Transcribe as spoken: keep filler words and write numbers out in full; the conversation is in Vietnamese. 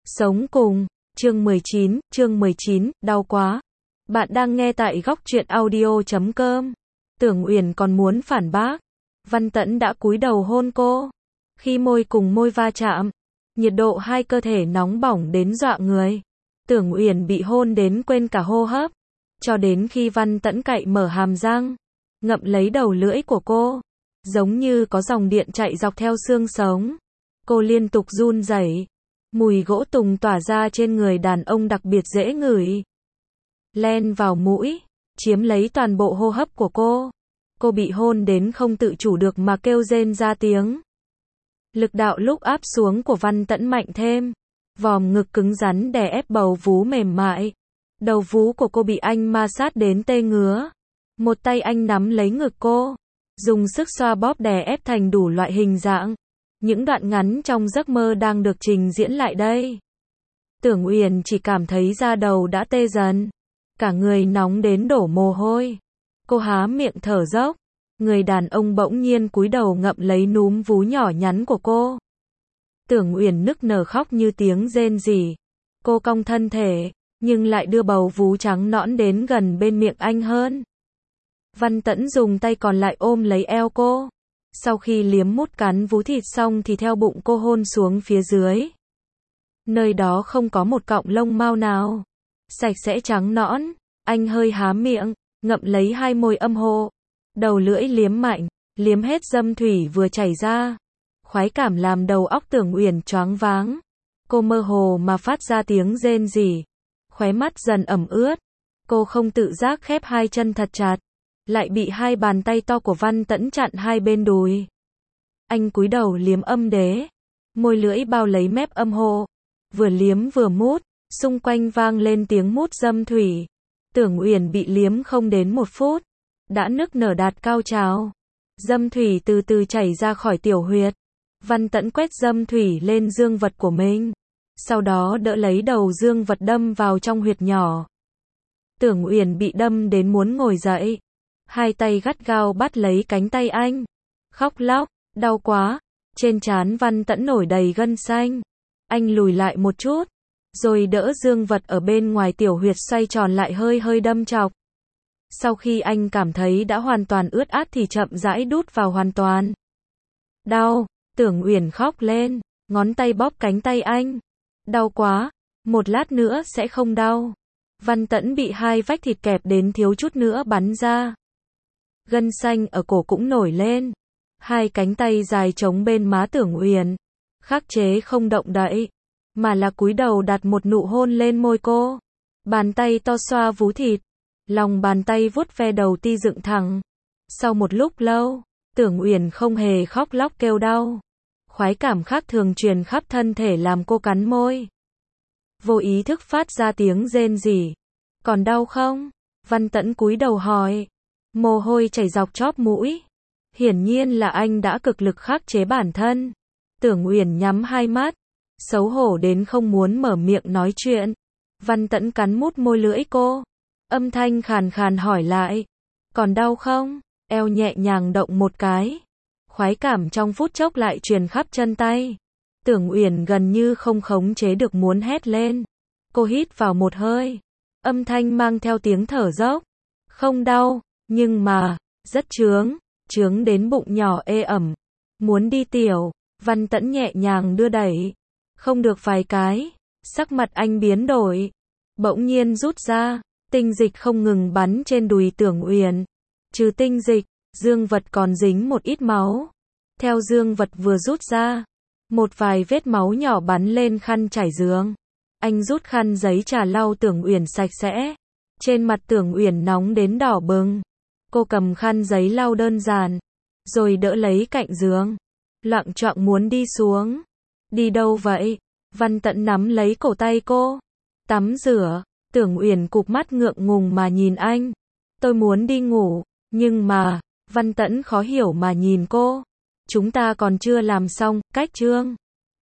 Sống cùng, chương mười chín, chương mười chín, đau quá. Bạn đang nghe tại góc truyện audio chấm com. Tưởng Uyển còn muốn phản bác. Văn Tẫn đã cúi đầu hôn cô. Khi môi cùng môi va chạm, nhiệt độ hai cơ thể nóng bỏng đến dọa người. Tưởng Uyển bị hôn đến quên cả hô hấp. Cho đến khi Văn Tẫn cạy mở hàm răng, ngậm lấy đầu lưỡi của cô. Giống như có dòng điện chạy dọc theo xương sống. Cô liên tục run rẩy. Mùi gỗ tùng tỏa ra trên người đàn ông đặc biệt dễ ngửi. Len vào mũi, chiếm lấy toàn bộ hô hấp của cô. Cô bị hôn đến không tự chủ được mà kêu rên ra tiếng. Lực đạo lúc áp xuống của Văn Tẫn mạnh thêm. Vòm ngực cứng rắn đè ép bầu vú mềm mại. Đầu vú của cô bị anh ma sát đến tê ngứa. Một tay anh nắm lấy ngực cô, dùng sức xoa bóp đè ép thành đủ loại hình dạng. Những đoạn ngắn trong giấc mơ đang được trình diễn lại đây. Tưởng Uyển chỉ cảm thấy da đầu đã tê dần. Cả người nóng đến đổ mồ hôi. Cô há miệng thở dốc. Người đàn ông bỗng nhiên cúi đầu ngậm lấy núm vú nhỏ nhắn của cô. Tưởng Uyển nức nở khóc như tiếng rên rỉ. Cô cong thân thể, nhưng lại đưa bầu vú trắng nõn đến gần bên miệng anh hơn. Văn Tẫn dùng tay còn lại ôm lấy eo cô. Sau khi liếm mút cắn vú thịt xong thì theo bụng cô hôn xuống phía dưới. Nơi đó không có một cọng lông mao nào. Sạch sẽ trắng nõn. Anh hơi há miệng, ngậm lấy hai môi âm hộ. Đầu lưỡi liếm mạnh, liếm hết dâm thủy vừa chảy ra. Khoái cảm làm đầu óc Tưởng Uyển choáng váng. Cô mơ hồ mà phát ra tiếng rên rỉ. Khóe mắt dần ẩm ướt. Cô không tự giác khép hai chân thật chặt. Lại bị hai bàn tay to của Văn Tẫn chặn hai bên đùi. Anh cúi đầu liếm âm đế. Môi lưỡi bao lấy mép âm hộ. Vừa liếm vừa mút. Xung quanh vang lên tiếng mút dâm thủy. Tưởng Uyển bị liếm không đến một phút. Đã nức nở đạt cao trào. Dâm thủy từ từ chảy ra khỏi tiểu huyệt. Văn Tẫn quét dâm thủy lên dương vật của mình. Sau đó đỡ lấy đầu dương vật đâm vào trong huyệt nhỏ. Tưởng Uyển bị đâm đến muốn ngồi dậy. Hai tay gắt gao bắt lấy cánh tay anh. Khóc lóc, đau quá. Trên trán Văn Tẫn nổi đầy gân xanh. Anh lùi lại một chút. Rồi đỡ dương vật ở bên ngoài tiểu huyệt xoay tròn lại hơi hơi đâm chọc. Sau khi anh cảm thấy đã hoàn toàn ướt át thì chậm rãi đút vào hoàn toàn. Đau, Tưởng Uyển khóc lên. Ngón tay bóp cánh tay anh. Đau quá, một lát nữa sẽ không đau. Văn Tẫn bị hai vách thịt kẹp đến thiếu chút nữa bắn ra. Gân xanh ở cổ cũng nổi lên. Hai cánh tay dài chống bên má Tưởng Uyển. Khắc chế không động đậy. Mà là cúi đầu đặt một nụ hôn lên môi cô. Bàn tay to xoa vú thịt. Lòng bàn tay vuốt ve đầu ti dựng thẳng. Sau một lúc lâu, Tưởng Uyển không hề khóc lóc kêu đau. Khoái cảm khác thường truyền khắp thân thể làm cô cắn môi. Vô ý thức phát ra tiếng rên rỉ. Còn đau không? Văn Tẫn cúi đầu hỏi. Mồ hôi chảy dọc chóp mũi. Hiển nhiên là anh đã cực lực khắc chế bản thân. Tưởng Uyển nhắm hai mắt. Xấu hổ đến không muốn mở miệng nói chuyện. Văn Tẫn cắn mút môi lưỡi cô. Âm thanh khàn khàn hỏi lại. Còn đau không? Eo nhẹ nhàng động một cái. Khoái cảm trong phút chốc lại truyền khắp chân tay. Tưởng Uyển gần như không khống chế được muốn hét lên. Cô hít vào một hơi. Âm thanh mang theo tiếng thở dốc. Không đau, nhưng mà, rất chướng, chướng đến bụng nhỏ ê ẩm. Muốn đi tiểu, Văn Tẫn nhẹ nhàng đưa đẩy. Không được vài cái, sắc mặt anh biến đổi. Bỗng nhiên rút ra, tinh dịch không ngừng bắn trên đùi Tưởng Uyển. Trừ tinh dịch, dương vật còn dính một ít máu. Theo dương vật vừa rút ra, một vài vết máu nhỏ bắn lên khăn trải giường. Anh rút khăn giấy trà lau Tưởng Uyển sạch sẽ. Trên mặt Tưởng Uyển nóng đến đỏ bừng. Cô cầm khăn giấy lau đơn giản, rồi đỡ lấy cạnh giường. Loạng choạng muốn đi xuống. Đi đâu vậy? Văn Tẫn nắm lấy cổ tay cô. Tắm rửa. Tưởng Uyển cụp mắt ngượng ngùng mà nhìn anh. Tôi muốn đi ngủ, nhưng mà, Văn Tẫn khó hiểu mà nhìn cô. Chúng ta còn chưa làm xong, cách chương.